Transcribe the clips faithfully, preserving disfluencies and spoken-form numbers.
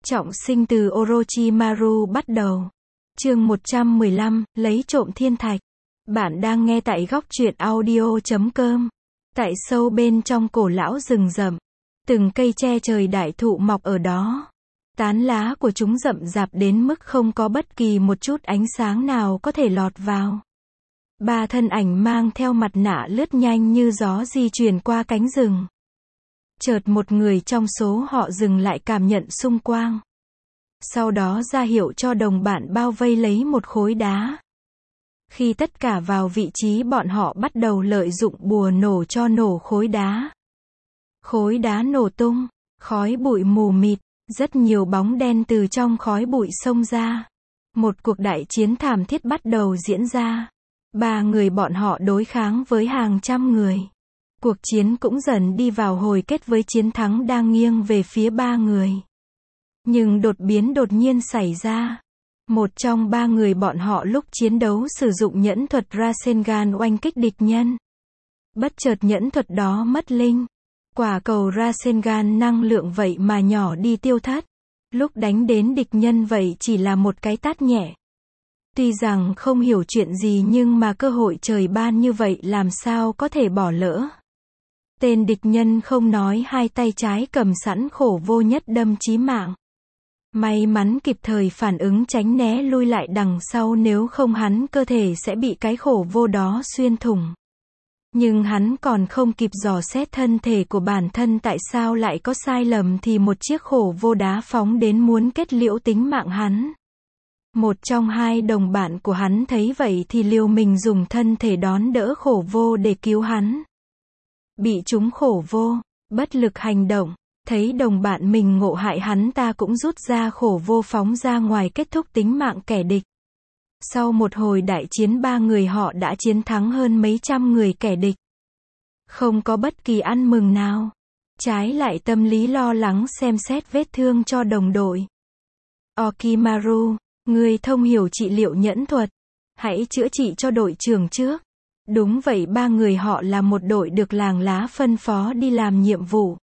Trọng sinh từ Orochimaru bắt đầu. Chương một trăm mười lăm, lấy trộm thiên thạch. Bạn đang nghe tại góc truyện audio chấm com. Tại sâu bên trong cổ lão rừng rậm, từng cây tre trời đại thụ mọc ở đó. Tán lá của chúng rậm rạp đến mức không có bất kỳ một chút ánh sáng nào có thể lọt vào. Ba thân ảnh mang theo mặt nạ lướt nhanh như gió di chuyển qua cánh rừng. Chợt một người trong số họ dừng lại cảm nhận xung quanh. Sau đó ra hiệu cho đồng bạn bao vây lấy một khối đá. Khi tất cả vào vị trí, bọn họ bắt đầu lợi dụng bùa nổ cho nổ khối đá. Khối đá nổ tung, khói bụi mù mịt, rất nhiều bóng đen từ trong khói bụi xông ra. Một cuộc đại chiến thảm thiết bắt đầu diễn ra. Ba người bọn họ đối kháng với hàng trăm người. Cuộc chiến cũng dần đi vào hồi kết với chiến thắng đang nghiêng về phía ba người. Nhưng đột biến đột nhiên xảy ra. Một trong ba người bọn họ lúc chiến đấu sử dụng nhẫn thuật Rasengan oanh kích địch nhân. Bất chợt nhẫn thuật đó mất linh. Quả cầu Rasengan năng lượng vậy mà nhỏ đi tiêu thất. Lúc đánh đến địch nhân vậy chỉ là một cái tát nhẹ. Tuy rằng không hiểu chuyện gì nhưng mà cơ hội trời ban như vậy làm sao có thể bỏ lỡ. Tên địch nhân không nói hai tay trái cầm sẵn khổ vô nhất đâm chí mạng. May mắn kịp thời phản ứng tránh né lui lại đằng sau, nếu không hắn cơ thể sẽ bị cái khổ vô đó xuyên thủng. Nhưng hắn còn không kịp dò xét thân thể của bản thân tại sao lại có sai lầm thì một chiếc khổ vô đá phóng đến muốn kết liễu tính mạng hắn. Một trong hai đồng bạn của hắn thấy vậy thì liều mình dùng thân thể đón đỡ khổ vô để cứu hắn. Bị trúng khổ vô, bất lực hành động, thấy đồng bạn mình ngộ hại hắn ta cũng rút ra khổ vô phóng ra ngoài kết thúc tính mạng kẻ địch. Sau một hồi đại chiến, ba người họ đã chiến thắng hơn mấy trăm người kẻ địch. Không có bất kỳ ăn mừng nào. Trái lại tâm lý lo lắng xem xét vết thương cho đồng đội. Okimaru, người thông hiểu trị liệu nhẫn thuật. Hãy chữa trị cho đội trưởng trước. Đúng vậy, ba người họ là một đội được làng lá phân phó đi làm nhiệm vụ.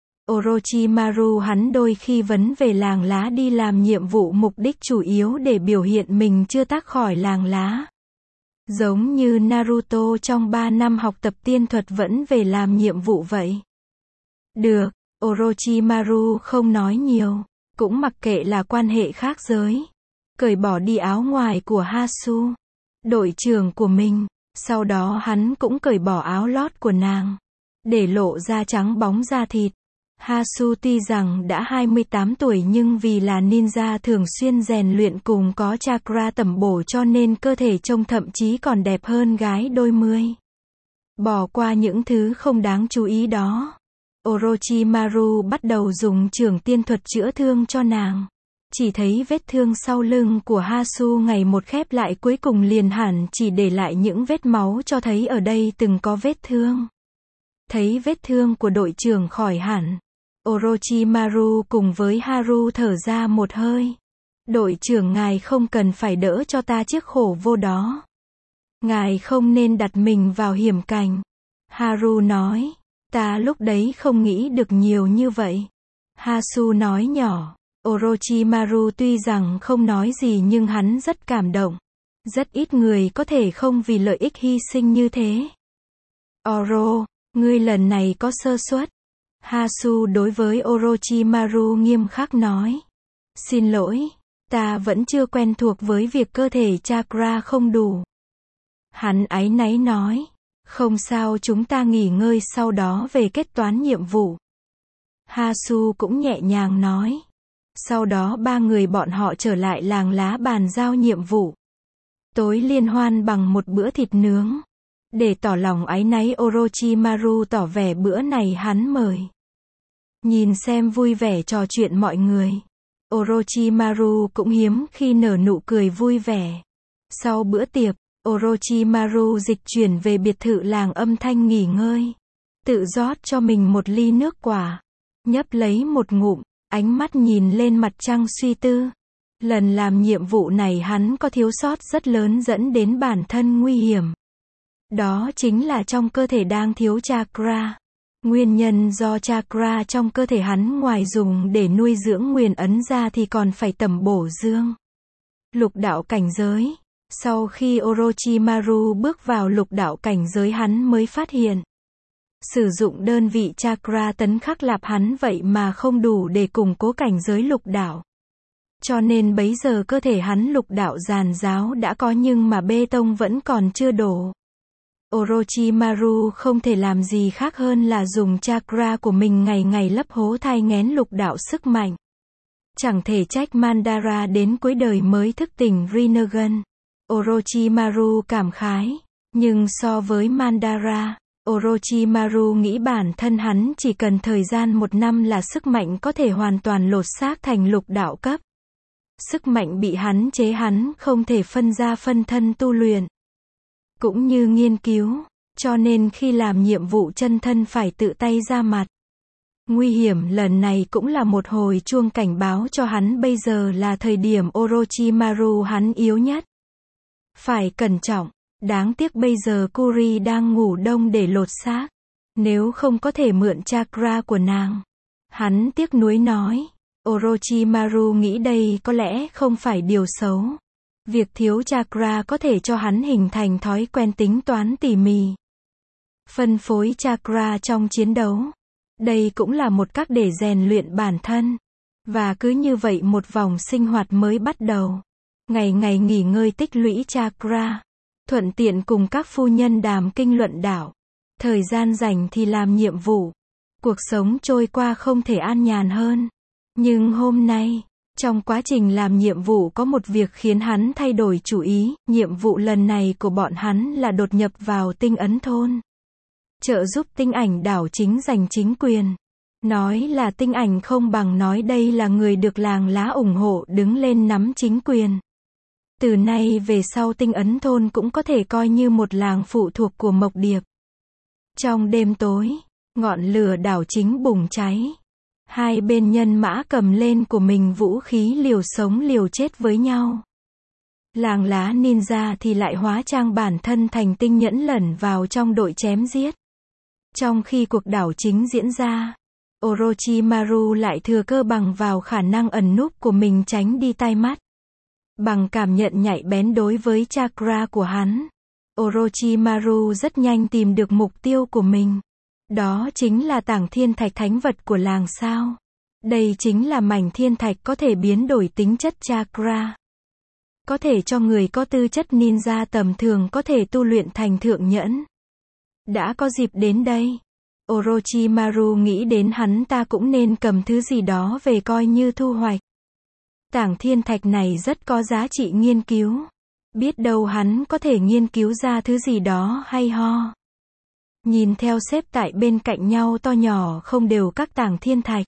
Orochimaru hắn đôi khi vấn về làng lá đi làm nhiệm vụ, mục đích chủ yếu để biểu hiện mình chưa thoát khỏi làng lá. Giống như Naruto trong ba năm học tập tiên thuật vẫn về làm nhiệm vụ vậy. Được, Orochimaru không nói nhiều, cũng mặc kệ là quan hệ khác giới. Cởi bỏ đi áo ngoài của Hasu, đội trưởng của mình, sau đó hắn cũng cởi bỏ áo lót của nàng, để lộ ra trắng bóng da thịt. Hasu tuy rằng đã hai mươi tám tuổi nhưng vì là ninja thường xuyên rèn luyện cùng có chakra tẩm bổ cho nên cơ thể trông thậm chí còn đẹp hơn gái đôi mươi. Bỏ qua những thứ không đáng chú ý đó, Orochimaru bắt đầu dùng trường tiên thuật chữa thương cho nàng. Chỉ thấy vết thương sau lưng của Hasu ngày một khép lại, cuối cùng liền hẳn chỉ để lại những vết máu cho thấy ở đây từng có vết thương. Thấy vết thương của đội trưởng khỏi hẳn, Orochimaru cùng với Haru thở ra một hơi. Đội trưởng, ngài không cần phải đỡ cho ta chiếc khổ vô đó. Ngài không nên đặt mình vào hiểm cảnh. Haru nói, ta lúc đấy không nghĩ được nhiều như vậy. Hasu nói nhỏ. Orochimaru tuy rằng không nói gì nhưng hắn rất cảm động. Rất ít người có thể không vì lợi ích hy sinh như thế. Oro, ngươi lần này có sơ suất. Hasu đối với Orochimaru nghiêm khắc nói. Xin lỗi, ta vẫn chưa quen thuộc với việc cơ thể chakra không đủ. Hắn áy náy nói. Không sao, chúng ta nghỉ ngơi sau đó về kết toán nhiệm vụ. Hasu cũng nhẹ nhàng nói. Sau đó ba người bọn họ trở lại làng lá bàn giao nhiệm vụ. Tối liên hoan bằng một bữa thịt nướng. Để tỏ lòng áy náy, Orochimaru tỏ vẻ bữa này hắn mời. Nhìn xem vui vẻ trò chuyện mọi người, Orochimaru cũng hiếm khi nở nụ cười vui vẻ. Sau bữa tiệc, Orochimaru dịch chuyển về biệt thự làng âm thanh nghỉ ngơi. Tự rót cho mình một ly nước quả. Nhấp lấy một ngụm, ánh mắt nhìn lên mặt trăng suy tư. Lần làm nhiệm vụ này hắn có thiếu sót rất lớn dẫn đến bản thân nguy hiểm. Đó chính là trong cơ thể đang thiếu chakra. Nguyên nhân do chakra trong cơ thể hắn ngoài dùng để nuôi dưỡng nguyên ấn ra thì còn phải tẩm bổ dương. Lục đạo cảnh giới. Sau khi Orochimaru bước vào lục đạo cảnh giới hắn mới phát hiện. Sử dụng đơn vị chakra tấn khắc lạp hắn vậy mà không đủ để củng cố cảnh giới lục đạo. Cho nên bấy giờ cơ thể hắn lục đạo giàn giáo đã có nhưng mà bê tông vẫn còn chưa đổ. Orochimaru không thể làm gì khác hơn là dùng chakra của mình ngày ngày lấp hố thai nghén lục đạo sức mạnh. Chẳng thể trách Madara đến cuối đời mới thức tỉnh Rinnegan. Orochimaru cảm khái. Nhưng so với Madara, Orochimaru nghĩ bản thân hắn chỉ cần thời gian một năm là sức mạnh có thể hoàn toàn lột xác thành lục đạo cấp. Sức mạnh bị hắn chế hắn không thể phân ra phân thân tu luyện. Cũng như nghiên cứu, cho nên khi làm nhiệm vụ chân thân phải tự tay ra mặt. Nguy hiểm lần này cũng là một hồi chuông cảnh báo cho hắn bây giờ là thời điểm Orochimaru hắn yếu nhất. Phải cẩn trọng, đáng tiếc bây giờ Kuri đang ngủ đông để lột xác. Nếu không có thể mượn chakra của nàng. Hắn tiếc nuối nói. Orochimaru nghĩ đây có lẽ không phải điều xấu. Việc thiếu chakra có thể cho hắn hình thành thói quen tính toán tỉ mỉ. Phân phối chakra trong chiến đấu. Đây cũng là một cách để rèn luyện bản thân. Và cứ như vậy một vòng sinh hoạt mới bắt đầu. Ngày ngày nghỉ ngơi tích lũy chakra. Thuận tiện cùng các phu nhân đàm kinh luận đạo. Thời gian rảnh thì làm nhiệm vụ. Cuộc sống trôi qua không thể an nhàn hơn. Nhưng hôm nay, trong quá trình làm nhiệm vụ có một việc khiến hắn thay đổi chủ ý. Nhiệm vụ lần này của bọn hắn là đột nhập vào tinh ấn thôn. Trợ giúp tinh ảnh đảo chính giành chính quyền. Nói là tinh ảnh không bằng nói đây là người được làng lá ủng hộ đứng lên nắm chính quyền. Từ nay về sau tinh ấn thôn cũng có thể coi như một làng phụ thuộc của Mộc Điệp. Trong đêm tối, ngọn lửa đảo chính bùng cháy. Hai bên nhân mã cầm lên của mình vũ khí liều sống liều chết với nhau. Làng lá ninja thì lại hóa trang bản thân thành tinh nhẫn lẩn vào trong đội chém giết. Trong khi cuộc đảo chính diễn ra, Orochimaru lại thừa cơ bằng vào khả năng ẩn núp của mình tránh đi tai mắt. Bằng cảm nhận nhạy bén đối với chakra của hắn, Orochimaru rất nhanh tìm được mục tiêu của mình. Đó chính là tảng thiên thạch thánh vật của làng sao. Đây chính là mảnh thiên thạch có thể biến đổi tính chất chakra. Có thể cho người có tư chất ninja tầm thường có thể tu luyện thành thượng nhẫn. Đã có dịp đến đây, Orochimaru nghĩ đến hắn ta cũng nên cầm thứ gì đó về coi như thu hoạch. Tảng thiên thạch này rất có giá trị nghiên cứu. Biết đâu hắn có thể nghiên cứu ra thứ gì đó hay ho. Nhìn theo xếp tại bên cạnh nhau to nhỏ không đều các tảng thiên thạch.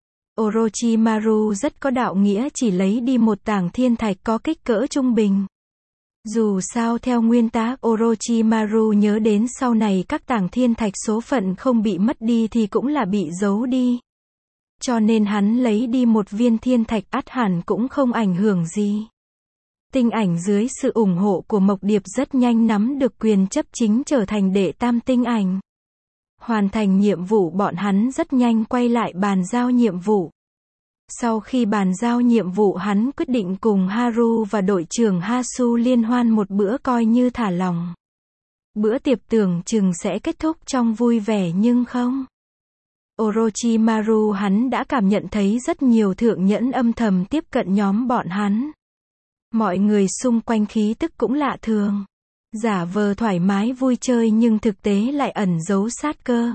Orochimaru rất có đạo nghĩa chỉ lấy đi một tảng thiên thạch có kích cỡ trung bình. Dù sao theo nguyên tắc Orochimaru nhớ đến sau này các tảng thiên thạch số phận không bị mất đi thì cũng là bị giấu đi. Cho nên hắn lấy đi một viên thiên thạch ắt hẳn cũng không ảnh hưởng gì. Tinh ảnh dưới sự ủng hộ của Mộc Điệp rất nhanh nắm được quyền chấp chính trở thành đệ tam tinh ảnh. Hoàn thành nhiệm vụ bọn hắn rất nhanh quay lại bàn giao nhiệm vụ. Sau khi bàn giao nhiệm vụ hắn quyết định cùng Haru và đội trưởng Hasu liên hoan một bữa coi như thả lòng. Bữa tiệc tưởng chừng sẽ kết thúc trong vui vẻ nhưng không. Orochimaru hắn đã cảm nhận thấy rất nhiều thượng nhẫn âm thầm tiếp cận nhóm bọn hắn. Mọi người xung quanh khí tức cũng lạ thường. Giả vờ thoải mái vui chơi nhưng thực tế lại ẩn giấu sát cơ.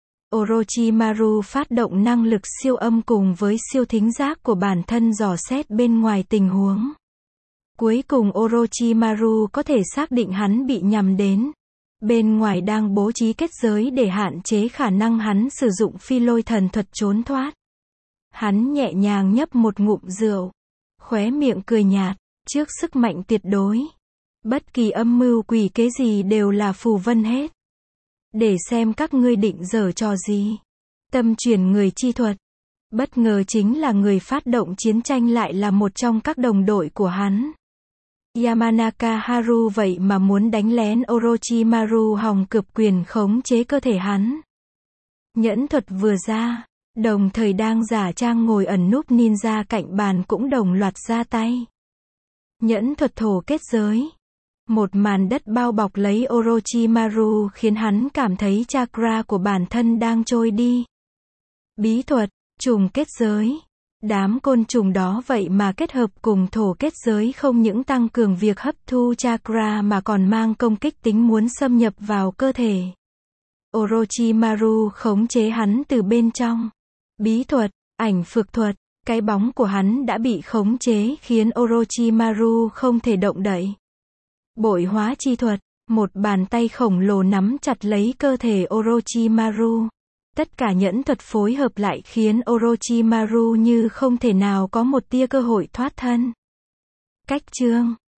Orochimaru phát động năng lực siêu âm cùng với siêu thính giác của bản thân dò xét bên ngoài tình huống. Cuối cùng Orochimaru có thể xác định hắn bị nhắm đến. Bên ngoài đang bố trí kết giới để hạn chế khả năng hắn sử dụng phi lôi thần thuật trốn thoát. Hắn nhẹ nhàng nhấp một ngụm rượu. Khóe miệng cười nhạt, trước sức mạnh tuyệt đối. Bất kỳ âm mưu quỷ kế gì đều là phù vân hết. Để xem các ngươi định giở trò gì. Tâm chuyển người chi thuật. Bất ngờ chính là người phát động chiến tranh lại là một trong các đồng đội của hắn. Yamanaka Haru vậy mà muốn đánh lén Orochimaru hòng cướp quyền khống chế cơ thể hắn. Nhẫn thuật vừa ra, đồng thời đang giả trang ngồi ẩn núp ninja cạnh bàn cũng đồng loạt ra tay. Nhẫn thuật thổ kết giới. Một màn đất bao bọc lấy Orochimaru khiến hắn cảm thấy chakra của bản thân đang trôi đi. Bí thuật, trùng kết giới. Đám côn trùng đó vậy mà kết hợp cùng thổ kết giới không những tăng cường việc hấp thu chakra mà còn mang công kích tính muốn xâm nhập vào cơ thể. Orochimaru khống chế hắn từ bên trong. Bí thuật, ảnh phược thuật. Cái bóng của hắn đã bị khống chế khiến Orochimaru không thể động đậy. Bội hóa chi thuật. Một bàn tay khổng lồ nắm chặt lấy cơ thể Orochimaru. Tất cả nhẫn thuật phối hợp lại khiến Orochimaru như không thể nào có một tia cơ hội thoát thân. Cách chương